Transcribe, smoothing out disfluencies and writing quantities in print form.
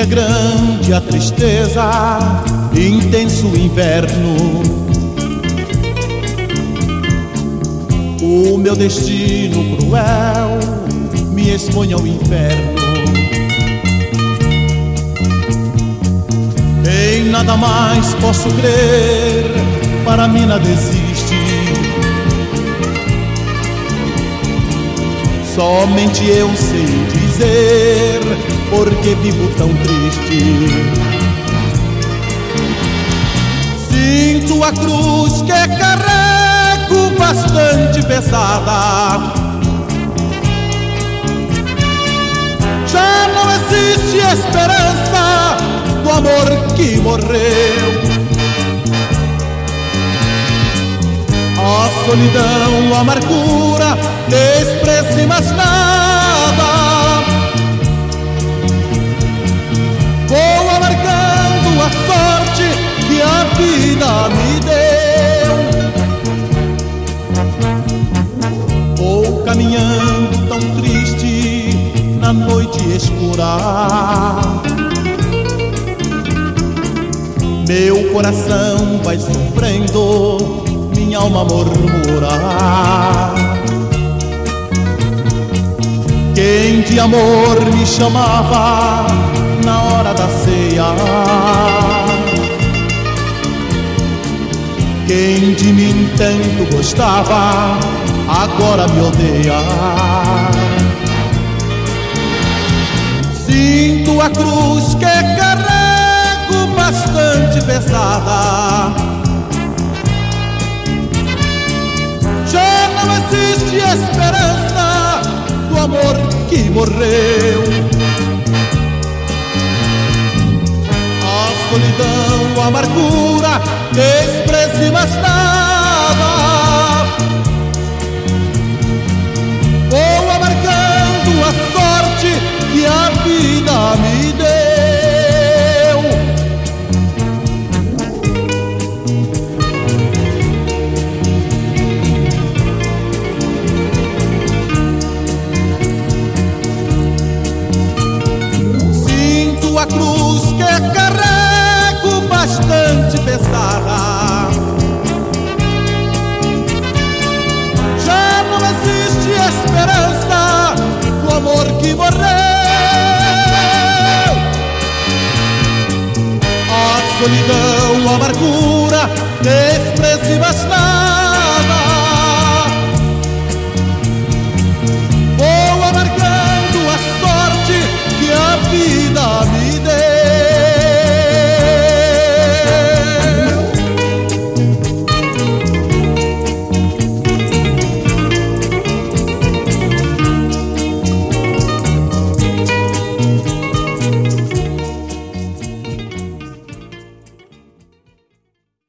grande a tristeza, intenso o inverno. O meu destino cruel me expõe ao inferno. Em nada mais posso crer, para mim nada existe. Somente eu sei dizer porque vivo tão triste. Sinto a cruz que carrego bastante pesada. Já não existe esperança do amor que morreu. A solidão, a amargura, despreze mais nada. Vou amargando a sorte que a vida me deu. Vou caminhando tão triste na noite escura. Meu coração vai sofrendo, minha alma murmura. Quem de amor me chamava na hora da ceia, quem de mim tanto gostava, agora me odeia. Sinto a cruz que carrego bastante pesada. Já não existe esperança do amor que morreu. A solidão, a amargura, despreze mais nada. Vou amargando a sorte que a vida me deu. Sinto a cruz que carrego bastante pesada. Já não existe esperança do amor que morreu. A solidão, a amargura, despreze mais nada.